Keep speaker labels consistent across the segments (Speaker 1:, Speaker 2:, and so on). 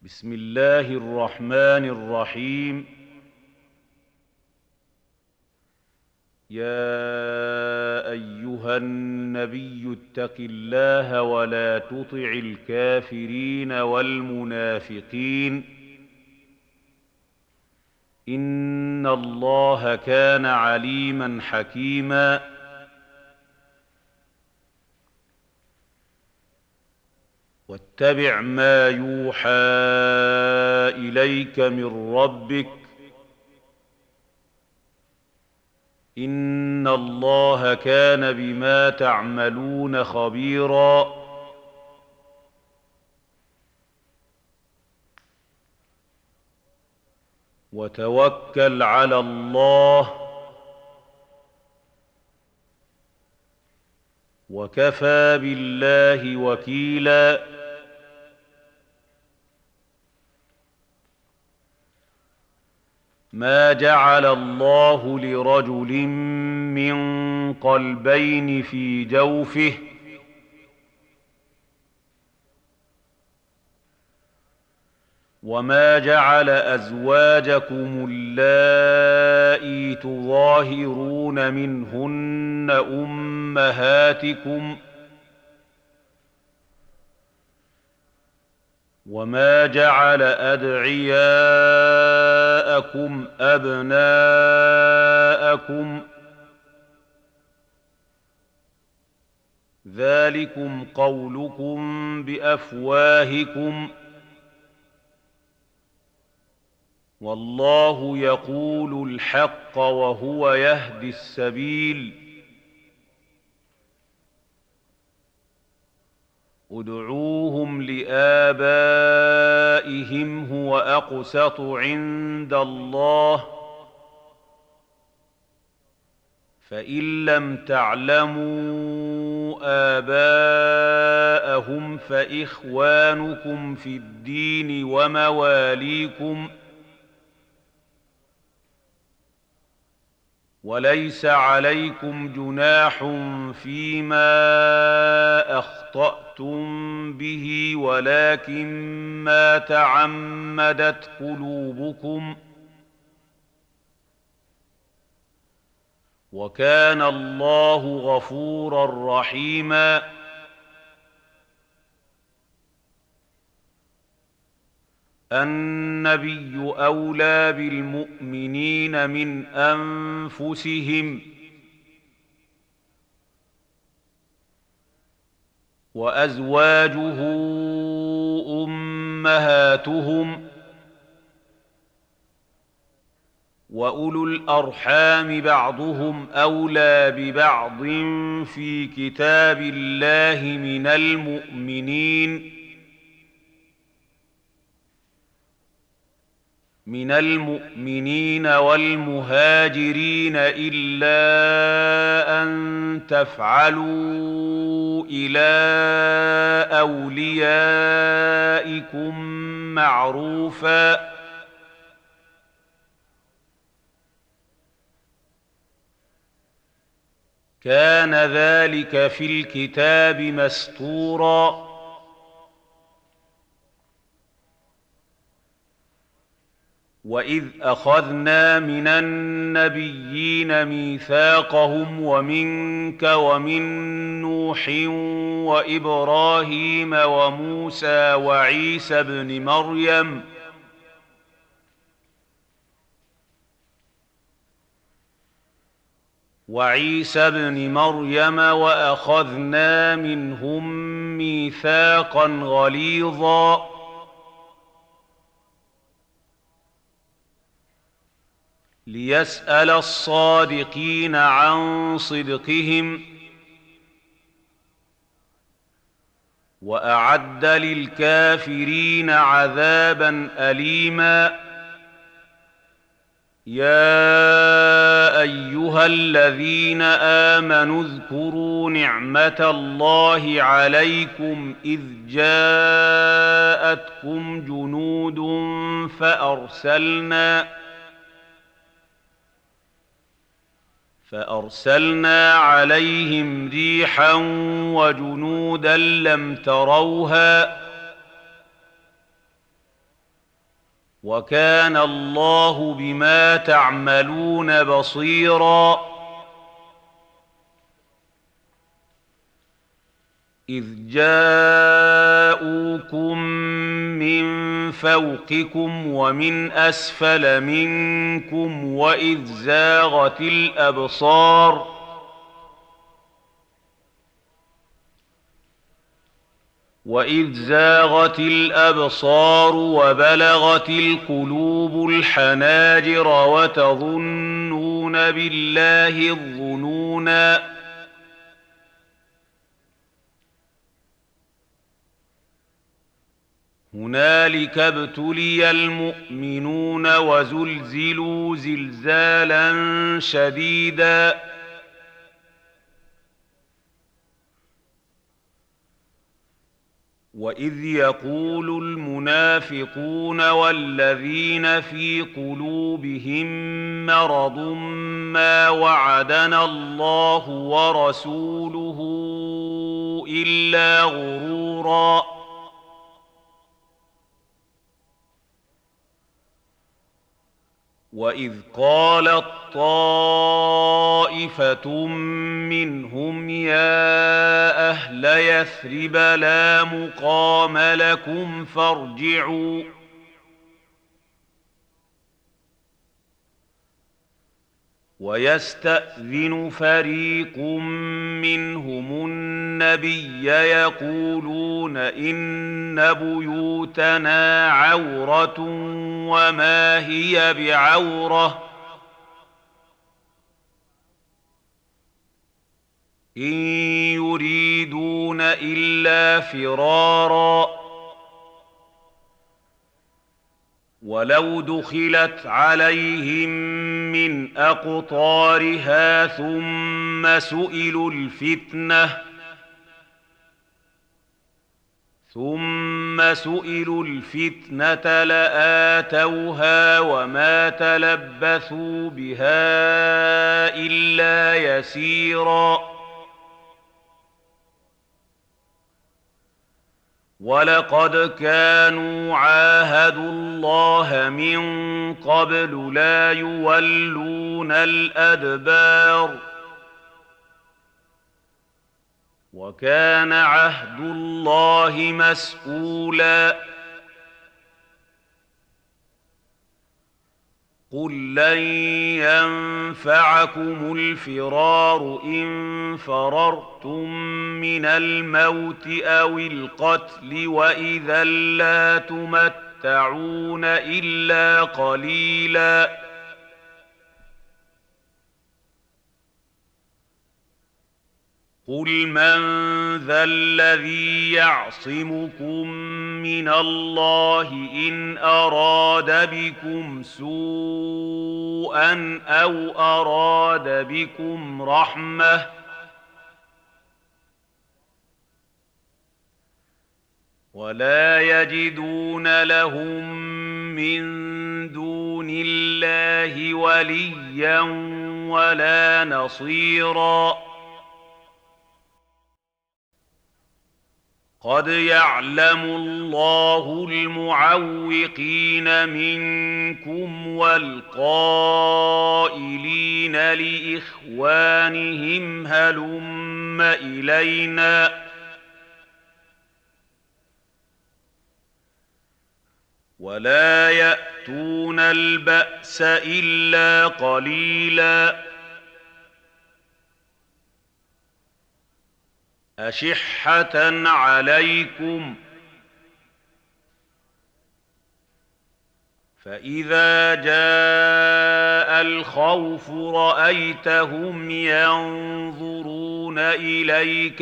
Speaker 1: بسم الله الرحمن الرحيم. يا أيها النبي اتق الله ولا تطع الكافرين والمنافقين. إن الله كان عليما حكيما. واتبع ما يوحى إليك من ربك. إن الله كان بما تعملون خبيرا. وتوكل على الله وكفى بالله وكيلا. ما جعل الله لرجل من قلبين في جوفه وما جعل أزواجكم اللائي تظاهرون منهن أمهاتكم وما جعل أدعياءكم أبناءكم ذلكم قولكم بأفواهكم والله يقول الحق وهو يهدي السبيل. ادعوهم لآبائهم هو أقسط عند الله فإن لم تعلموا آباءهم فإخوانكم في الدين ومواليكم وليس عليكم جناح فيما أخطأتم به ولكن ما تعمدت قلوبكم وكان الله غفورا رحيما. النبي أولى بالمؤمنين من أنفسهم وأزواجه أمهاتهم وأولو الأرحام بعضهم أولى ببعض في كتاب الله من المؤمنين والمهاجرين إلا أن تفعلوا إلى أوليائكم معروفا كان ذلك في الكتاب مسطورا. وإذ أخذنا من النبيين ميثاقهم ومنك ومن نوح وإبراهيم وموسى وعيسى ابن مريم وأخذنا منهم ميثاقا غليظا. ليسأل الصادقين عن صدقهم وأعد للكافرين عذابا أليما. يا أيها الذين آمنوا اذكروا نعمة الله عليكم إذ جاءتكم جنود فأرسلنا عليهم ريحا وجنودا لم تروها وكان الله بما تعملون بصيرا إذ جاءوكم من فوقكم ومن أسفل منكم وإذ زاغت الأبصار وبلغت القلوب الحناجر وتظنون بالله الظنونا هنالك ابتلي المؤمنون وزلزلوا زلزالا شديدا وإذ يقول المنافقون والذين في قلوبهم مرض ما وعدنا الله ورسوله إلا غرورا وإذ قالت طائفة منهم يا أهل يثرب لا مقام لكم فارجعوا ويستأذن فريق منهم النبي يقولون إن بيوتنا عورة وما هي بعورة إن يريدون إلا فرارا ولو دخلت عليهم من أقطارها ثم سئلوا الفتنة لآتوها وما تلبثوا بها إلا يسيرا ولقد كانوا عاهدوا الله من قبل لا يولون الأدبار وكان عهد الله مسؤولا قل لن ينفعكم الفرار إن فررتم من الموت أو القتل وإذا لا تمتعون إلا قليلا قل من ذا الذي يعصمكم من الله إن أراد بكم سوءا أو أراد بكم رحمة ولا يجدون لهم من دون الله وليا ولا نصيرا قد يعلم الله المعوقين منكم والقائلين لإخوانهم هلم إلينا ولا يأتون البأس إلا قليلا أشحة عليكم فإذا جاء الخوف رأيتهم ينظرون إليك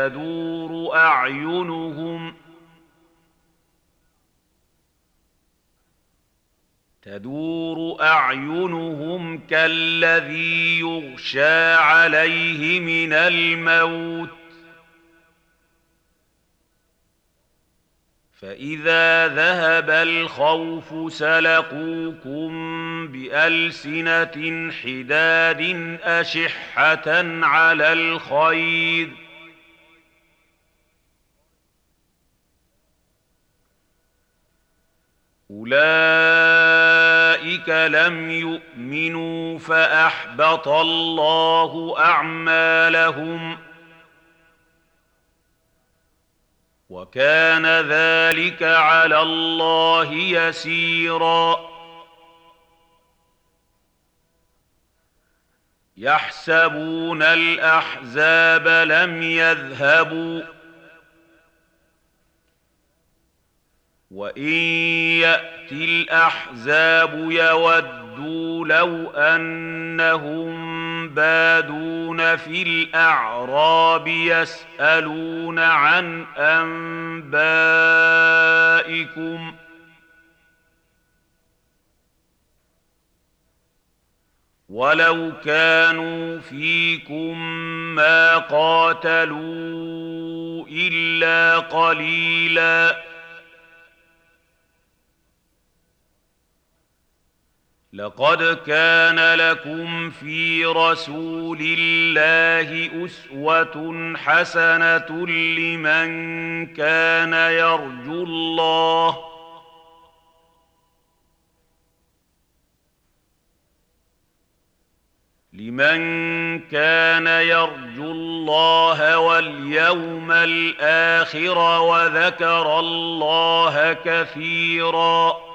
Speaker 1: تدور أعينهم كالذي يغشى عليه من الموت فإذا ذهب الخوف سلقوكم بألسنة حداد أشحة على الخير أولئك أولئك لم يؤمنوا فأحبط الله أعمالهم وكان ذلك على الله يسيرا يحسبون الأحزاب لم يذهبوا وإن يأتِ الأحزاب يودوا لو أنهم بادون في الأعراب يسألون عن أنبائكم ولو كانوا فيكم ما قاتلوا إلا قليلاً لقد كان لكم في رسول الله أسوة حسنة لمن كان يرجو الله واليوم الآخر وذكر الله كثيراً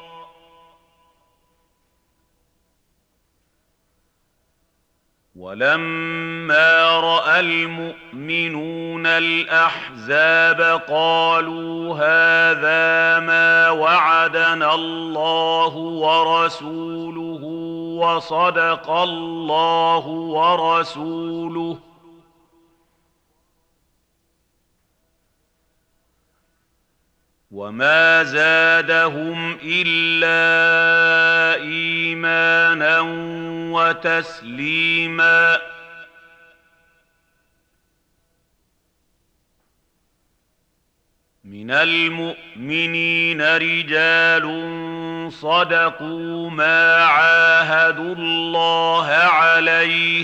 Speaker 1: ولما رأى المؤمنون الأحزاب قالوا هذا ما وعدنا الله ورسوله وصدق الله ورسوله وما زادهم إلا إيمانا وتسليما من المؤمنين رجال صدقوا ما عاهدوا الله عليه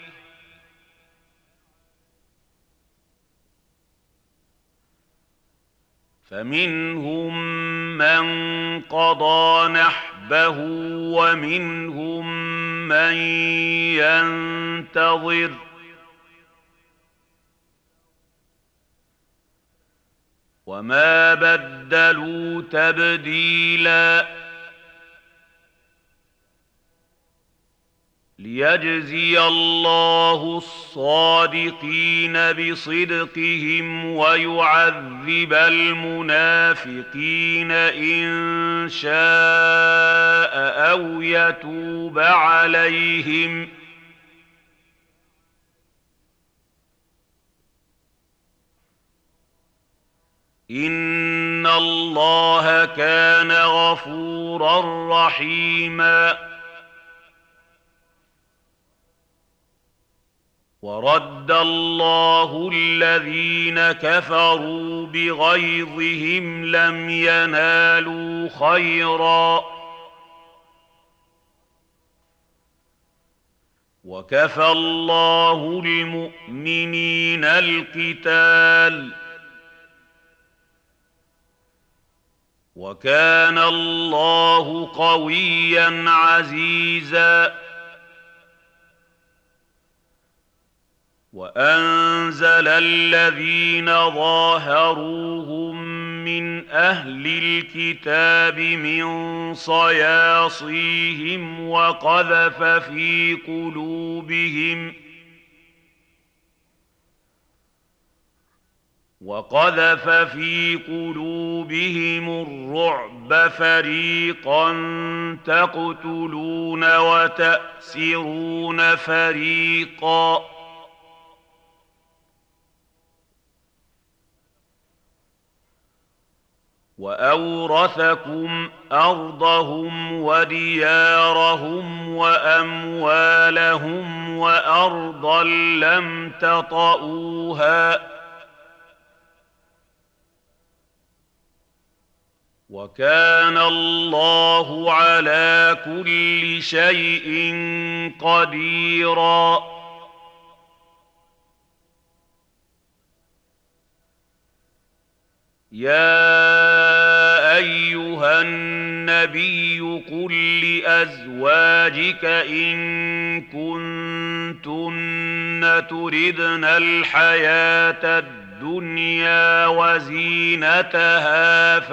Speaker 1: فمنهم من قضى نحبه ومنهم من ينتظر وما بدلوا تبديلا ليجزي الله الصادقين بصدقهم ويعذب المنافقين إن شاء أو يتوب عليهم إن الله كان غفورا رحيما ورد الله الذين كفروا بغيظهم لم ينالوا خيرا وكفى الله المؤمنين القتال وكان الله قويا عزيزا وأنزل الذين ظاهروهم من أهل الكتاب من صياصيهم وقذف في قلوبهم الرعب فريقا تقتلون وتأسرون فريقا وأورثكم أرضهم وديارهم وأموالهم وأرضا لم تطئوها وكان الله على كل شيء قديرا يا أيها الناس النبي قل لأزواجك إن كنتن تردن الحياة الدنيا وزينتها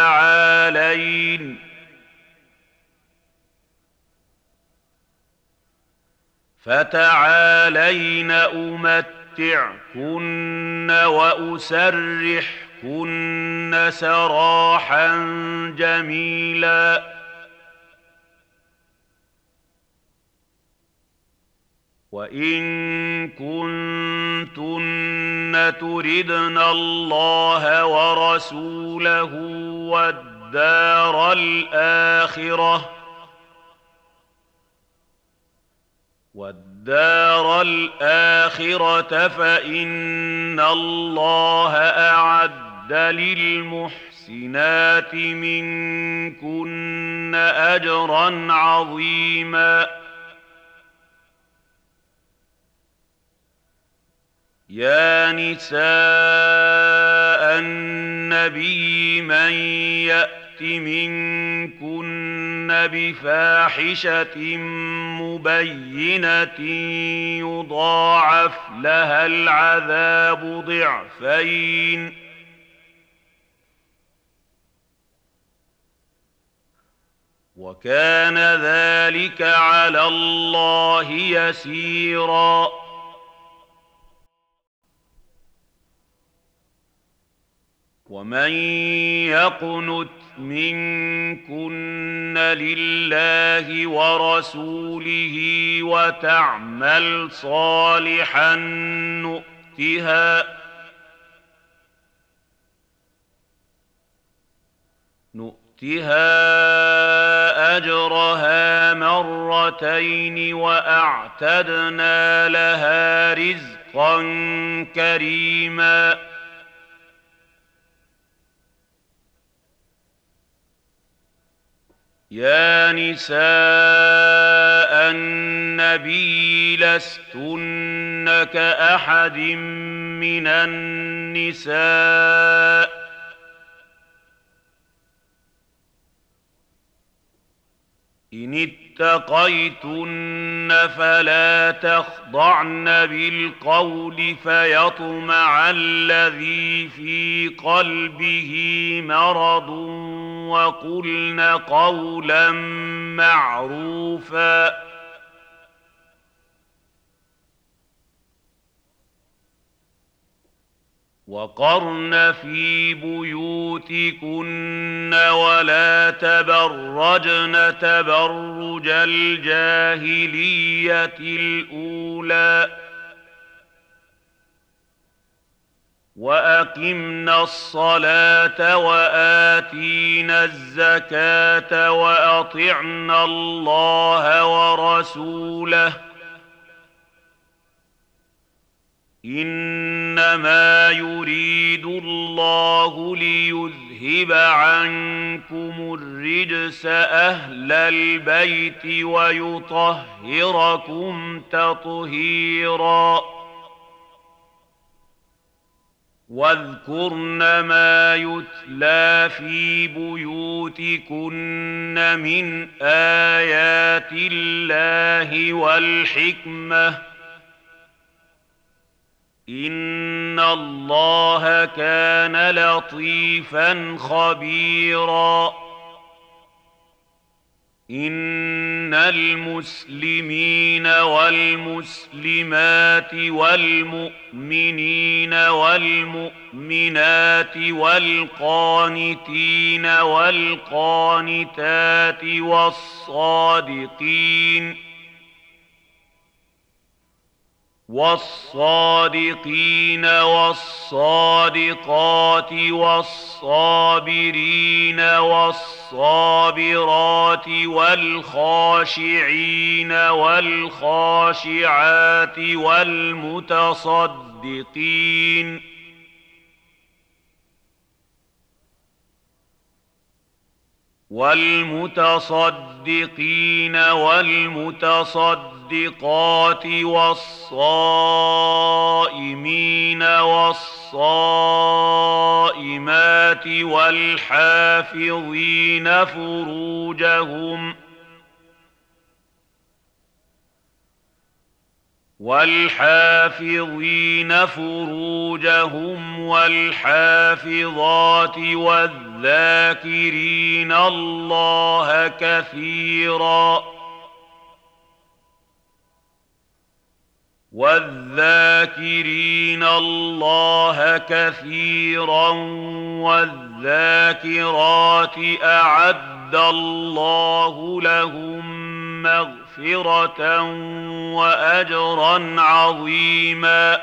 Speaker 1: فتعالين أمتعكن وأسرحكن سراحا جميلا وإن كنتن تردن الله ورسوله والدار الآخرة فإن الله أعد للمحسنات منكن أجرا عظيما يا نساء النبي من يأت منكن بفاحشة مبينة يضاعف لها العذاب ضعفين وكان ذلك على الله يسيرا ومن يقنت منكن لله ورسوله وتعمل صالحا نؤتها أجرها مرتين وأعتدنا لها رزقا كريما يا نساء النبي لستن كأحد من النساء إن اتقيتن فلا تخضعن بالقول فيطمع الذي في قلبه مرض وقلن قولا معروفا وقرن في بيوتكن ولا تبرجن تبرج الجاهلية الأولى وأقمنا الصلاة وآتينا الزكاة وأطعنا الله ورسوله إنما يريد الله ليذهب عنكم الرجس أهل البيت ويطهركم تطهيرا واذكرن ما يتلى في بيوتكن من آيات الله والحكمة إن الله كان لطيفا خبيرا إن المسلمين والمسلمات والمؤمنين والمؤمنات والقانتين والقانتات والصادقين والصادقات والصابرين والصابرات والخاشعين والخاشعات والمتصدقين والمتصدقات والمصدقات والصائمين والصائمات والحافظين فروجهم والحافظات والذاكرين الله كثيرا والذاكرات أعد الله لهم مغفرة وأجرا عظيما.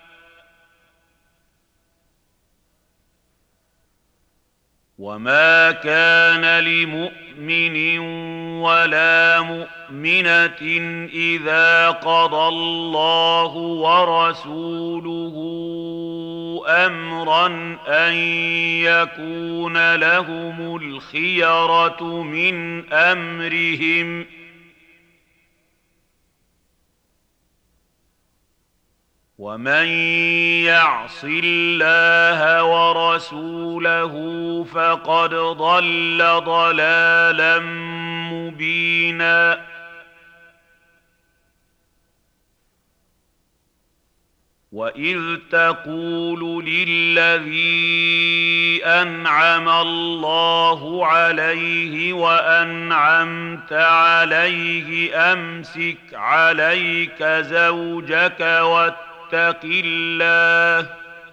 Speaker 1: وما كان لمؤمن ولا مؤمنة إذا قضى الله ورسوله أمرا أن يكون لهم الخيرة من أمرهم ومن يعص الله ورسوله فقد ضل ضلالا مبينا. وإذ تقول للذي أنعم الله عليه وأنعمت عليه أمسك عليك زوجك واتق الله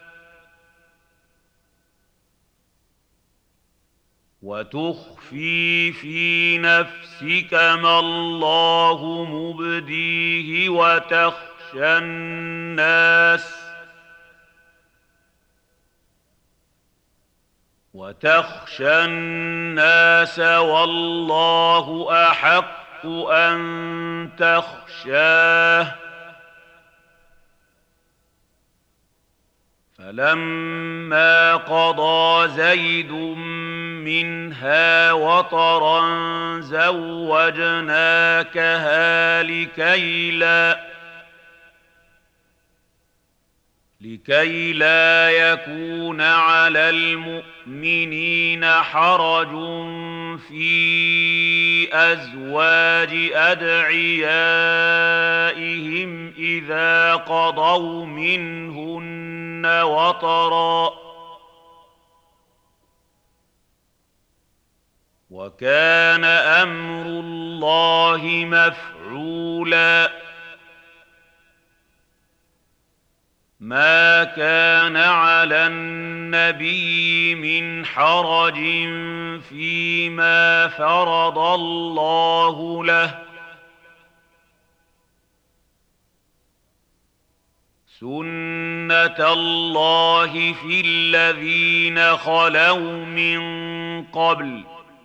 Speaker 1: وتخفي في نفسك ما الله مبديه وتخشى الناس والله أحق أن تخشاه. فلما قضى زيد منها وطرا زوجناكها لكي لا يكون على المؤمنين حرج في أزواج أدعيائهم إذا قضوا منهن وطرا وكان أمر الله مفعولا. ما كان على النبي من حرج فيما فرض الله له سنة الله في الذين خلوا من قبل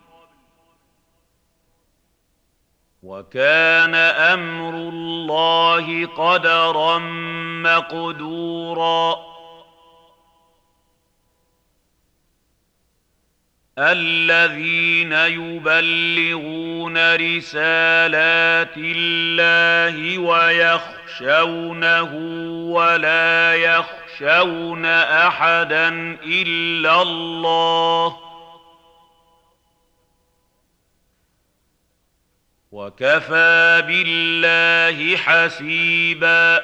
Speaker 1: وكان أمر الله قدرا مقدورا. الذين يبلغون رسالات الله ويخشونه ولا يخشون أحدا إلا الله وكفى بالله حسيبا.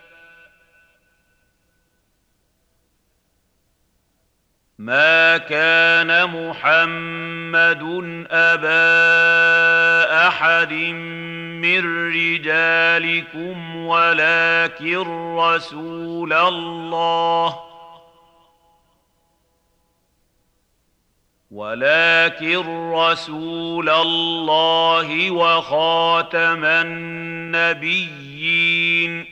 Speaker 1: ما كان محمد أبا أحد من رجالكم ولكن رسول الله وخاتم النبيين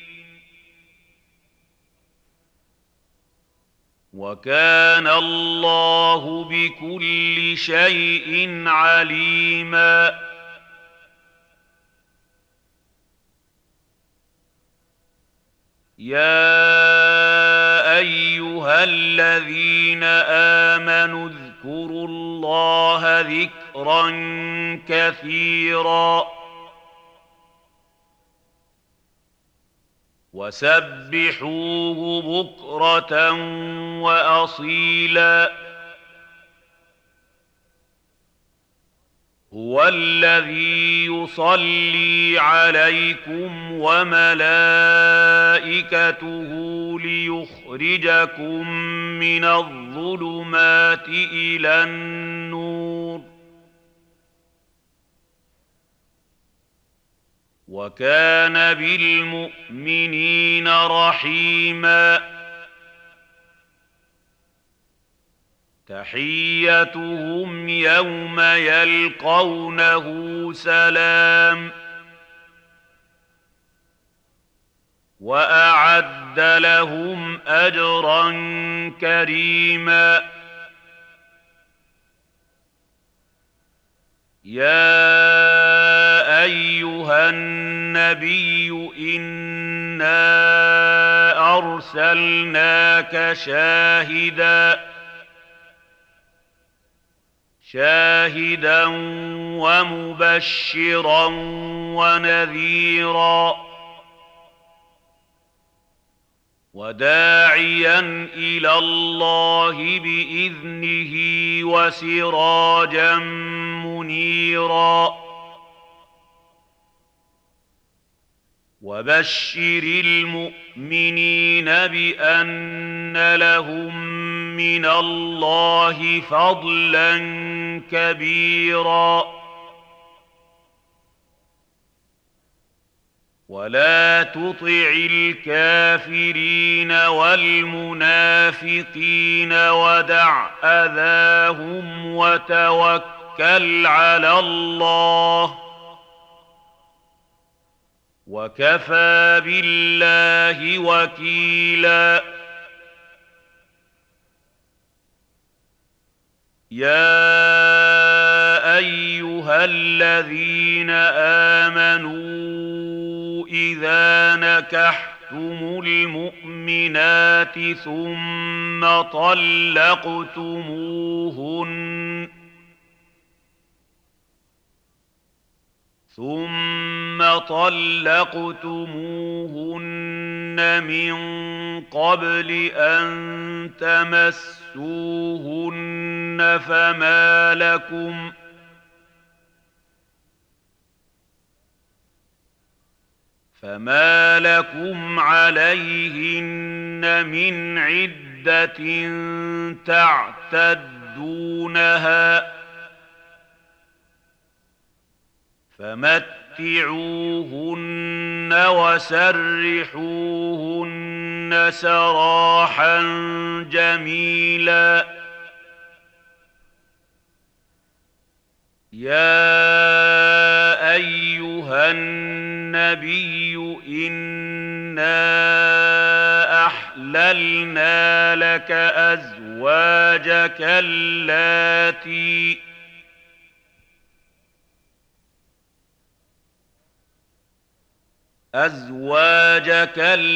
Speaker 1: وكان الله بكل شيء عليما. يا أيها الذين آمنوا اذكروا الله ذكرا كثيرا وسبحوه بكرة وأصيلا هو الذي يصلي عليكم وملائكته ليخرجكم من الظلمات إلى النور وكان بالمؤمنين رحيما تحيتهم يوم يلقونه سلام وأعد لهم أجرا كريما يا أيها النبي إنا أرسلناك شاهدا ومبشرا ونذيرا وداعيا إلى الله بإذنه وسراجا منيرا وبشر المؤمنين بأن لهم من الله فضلا كبيرا ولا تطع الكافرين والمنافقين ودع أذاهم وتوكل على الله وكفى بالله وكيلا يا أيها الذين آمنوا إذا نكحتم المؤمنات ثم طلقتموهن من قبل أن تمسوهن فما لكم عليهن من عدة تعتدونها فمتعوهن وسرحوهن سراحا جميلا يا أيها النبي إنا أحللنا لك أزواجك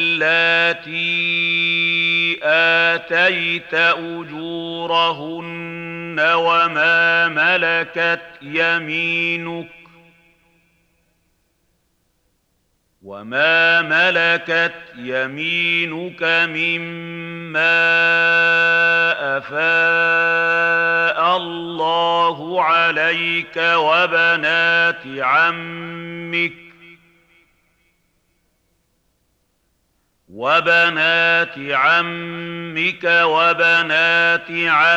Speaker 1: اللاتي آتيت أجورهن وما ملكت يمينك مما أفاء الله عليك وبنات عمك وبنات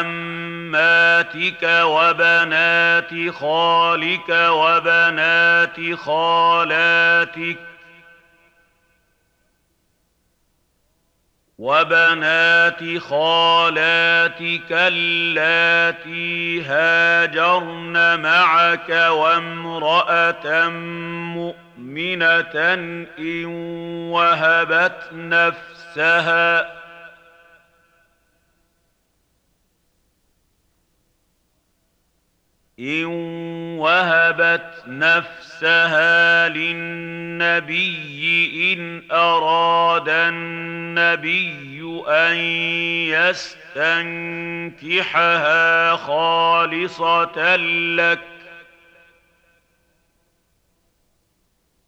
Speaker 1: عماتك وبنات خالك وبنات خالاتك اللاتي هاجرن معك وامرأة مؤمنة إن وهبت نفسها للنبي إن أراد النبي أن يستنكحها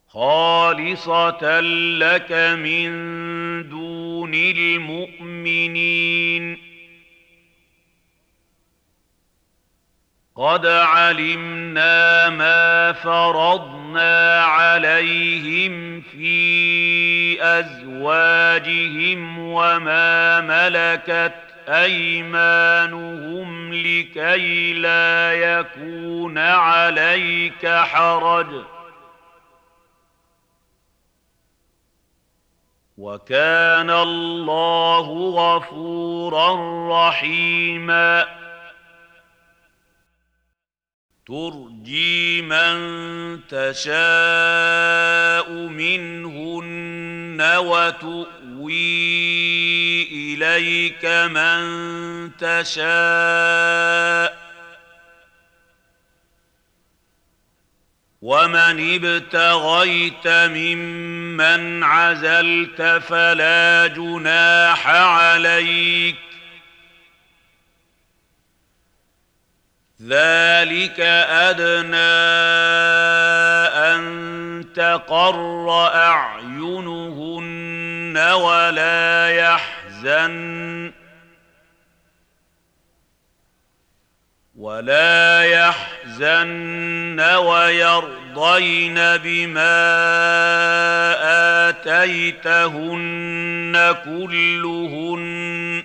Speaker 1: خالصة لك من دون المؤمنين قد علمنا ما فرضنا عليهم في أزواجهم وما ملكت أيمانهم لكي لا يكون عليك حرج وكان الله غفورا رحيما ترجي من تشاء منهن وتؤوي إليك من تشاء ومن ابتغيت ممن عزلت فلا جناح عليك ذلك أدنى أن تقر أعينهن ولا يحزن ويرضين بما آتيتهن كلهن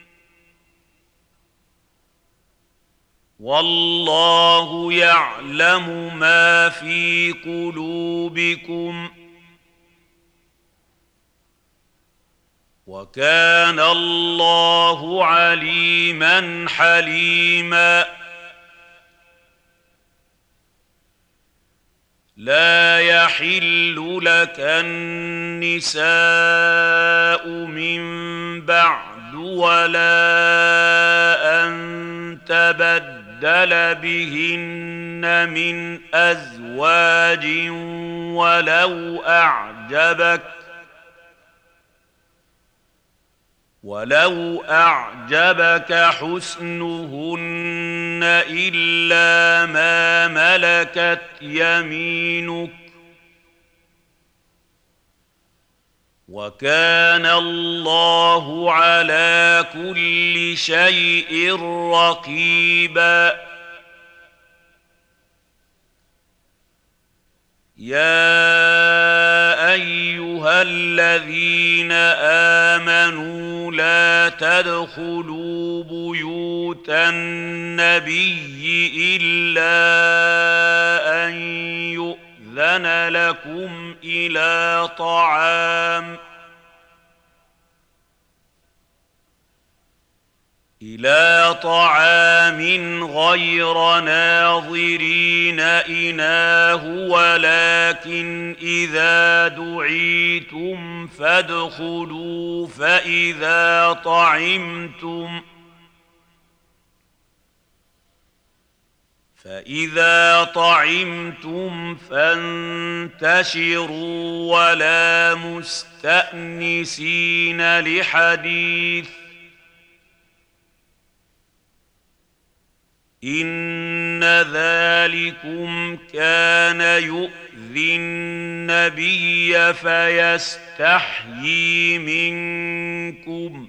Speaker 1: والله يعلم ما في قلوبكم وكان الله عليما حليما لا يحل لك النساء من بعد ولا أن تبدل بهن من أزواج ولو أعجبك حسنهن إلا ما ملكت يمينك وكان الله على كل شيء رقيبا يا أيها الذين آمنوا لا تدخلوا بيوت النبي إلا أن يؤذن لكم إلى طعام غير ناظرين إناه ولكن إذا دعيتم فادخلوا فإذا طعمتم فانتشروا ولا مستأنسين لحديث إن ذلكم كان يؤذي النبي فيستحيي منكم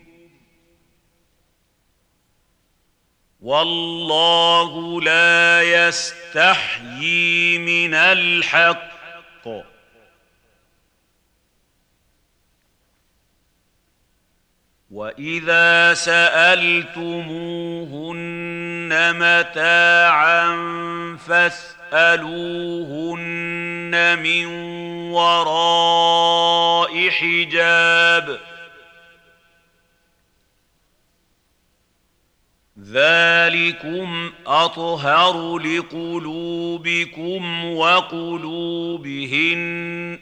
Speaker 1: والله لا يستحيي من الحق وإذا سألتموهن متاعا فاسألوهن من وراء حجاب ذلكم أطهر لقلوبكم وقلوبهن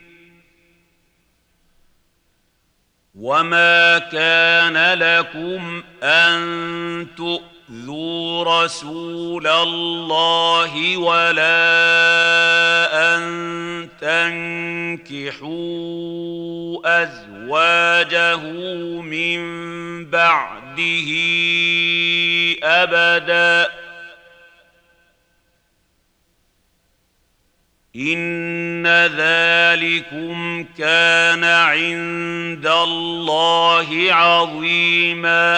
Speaker 1: وما كان لكم أن تؤذوا رسول الله ولا أن تنكحوا أزواجه من بعده أبدا إن إن ذلكم كان عند الله عظيما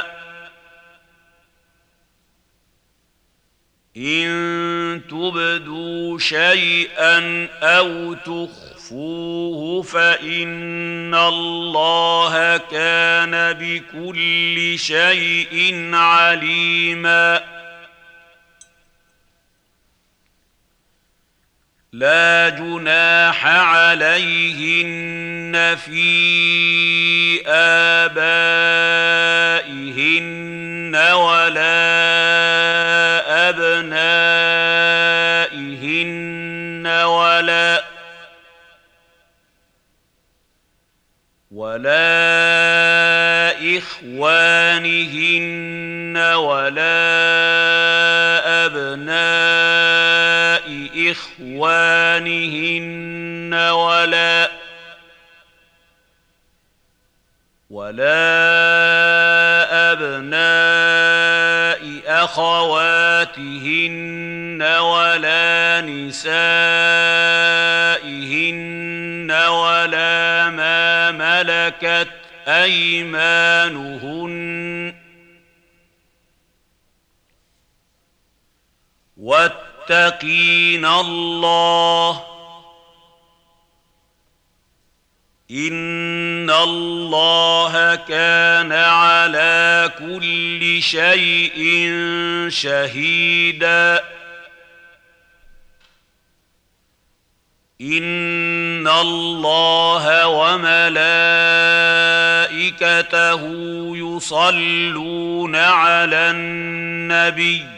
Speaker 1: إن تبدوا شيئا أو تخفوه فإن الله كان بكل شيء عليما لا جناح عليهن في آبائهن ولا أبنائهن ولا إخوانهن ولا أبناء إخوانهن ولا أبناء أخواتهن ولا نسائهن ولا ما ملكت أيمانهن واتقين الله إن الله كان على كل شيء شهيدا إن الله وملائكته يصلون على النبي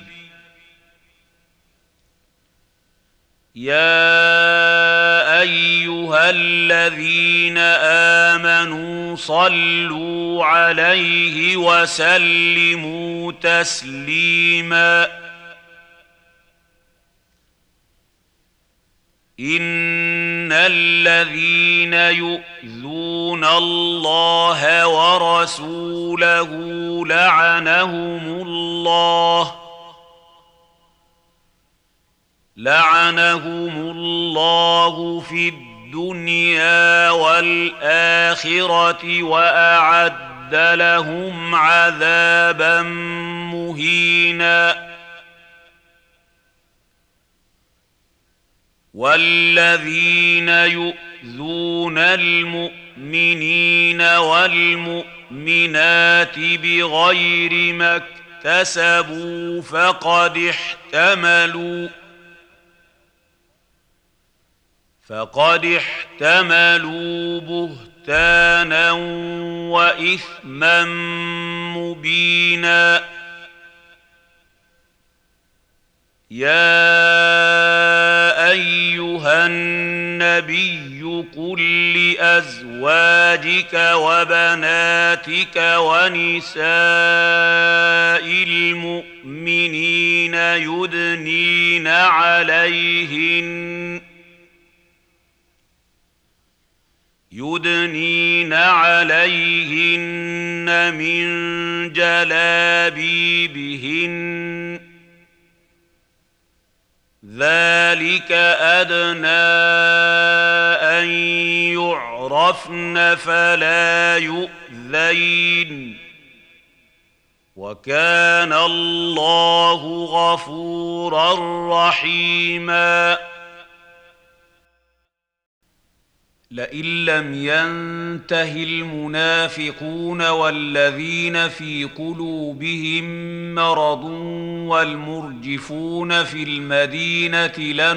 Speaker 1: يا أيها الذين آمنوا صلوا عليه وسلموا تسليما إن الذين يؤذون الله ورسوله لعنهم الله في الدنيا والآخرة وأعد لهم عذابا مهينا والذين يؤذون المؤمنين والمؤمنات بغير ما اكتسبوا فقد احتملوا بهتانا وإثما مبينا يا أيها النبي قل لأزواجك وبناتك ونساء المؤمنين يدنين عليهن من جلابيبهن ذلك أدنى أن يعرفن فلا يؤذين وكان الله غفورا رحيما لئن لم ينته المنافقون والذين في قلوبهم مرض والمرجفون في المدينة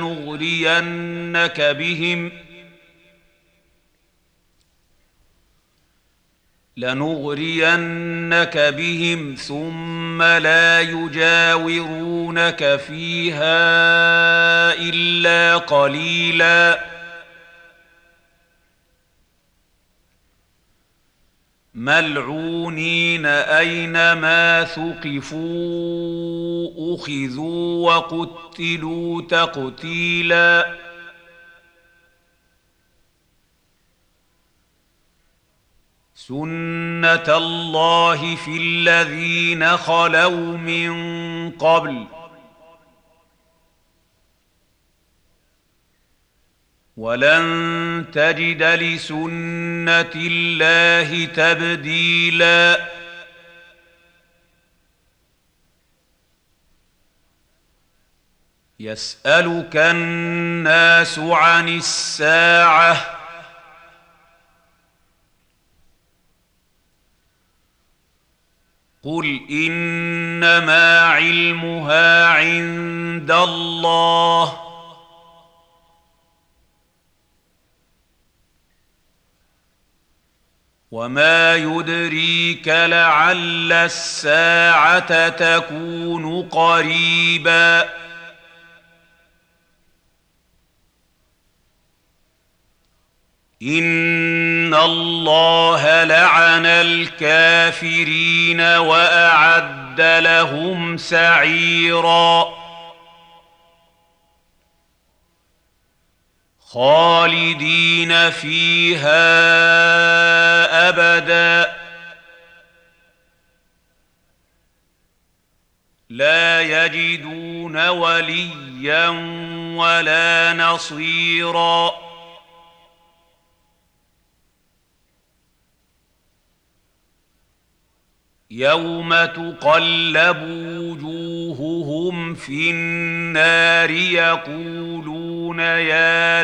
Speaker 1: لنغرينك بهم ثم لا يجاورونك فيها إلا قليلا ملعونين أينما ثقفوا أخذوا وقتلوا تقتيلا سنة الله في الذين خلوا من قبل ولن تجد لسنة الله تبديلا. يسألك الناس عن الساعة قل إنما علمها عند الله وما يدريك لعل الساعة تكون قريبا. إن الله لعن الكافرين وأعد لهم سعيرا خالدين فيها أبدا لا يجدون وليا ولا نصيرا. يوم تقلب وجوههم في النار يقولون يا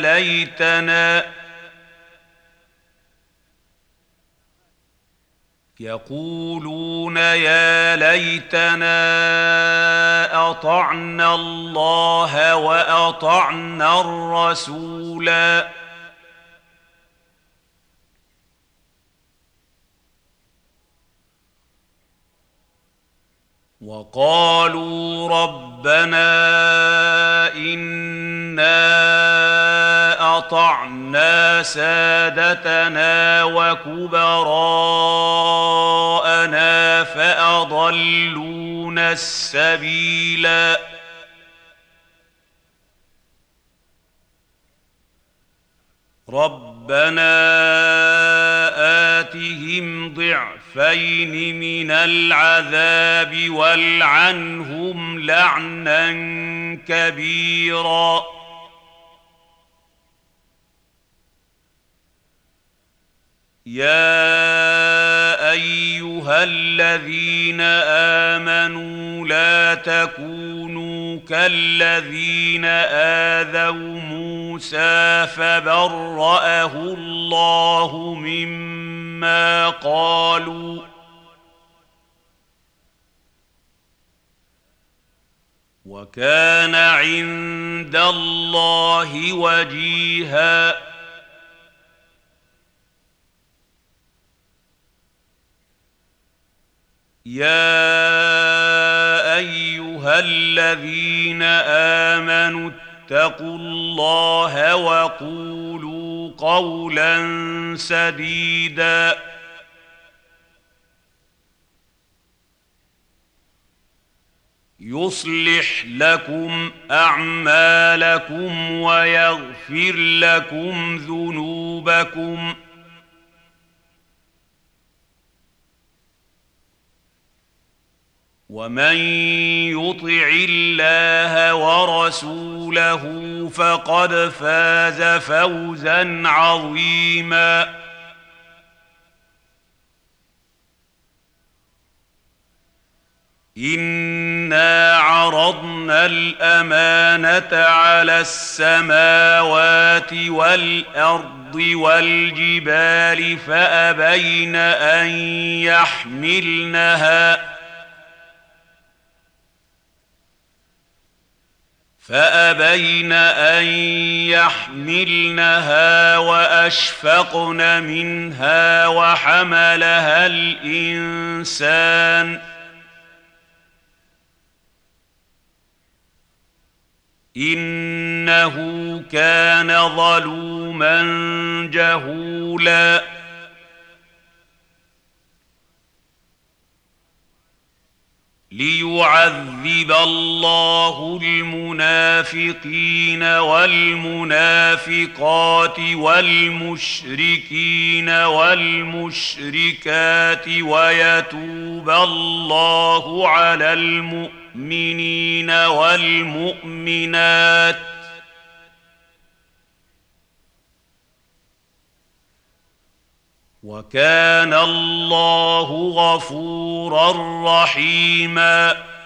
Speaker 1: ليتنا أطعنا الله وأطعنا الرسولا. وقالوا ربنا إنا أطعنا سادتنا وكبراءنا فأضلونا السبيلا. ربنا آتهم ضعفين من العذاب والعنهم لعنا كبيرا. يا أيها الذين آمنوا لا تكونوا كالذين آذوا موسى فبرأه الله مما قالوا وكان عند الله وجيها. يا أيها الذين آمنوا اتقوا الله وقولوا قولا سديدا يصلح لكم أعمالكم ويغفر لكم ذنوبكم ومن يطع الله ورسوله فقد فاز فوزا عظيما. إنا عرضنا الأمانة على السماوات والأرض والجبال فأبين أن يحملنها وأشفقن منها وحملها الإنسان إنه كان ظلوما جهولا. ليعذب الله المنافقين والمنافقات والمشركين والمشركات ويتوب الله على المؤمنين والمؤمنات وكان الله غفورا رحيما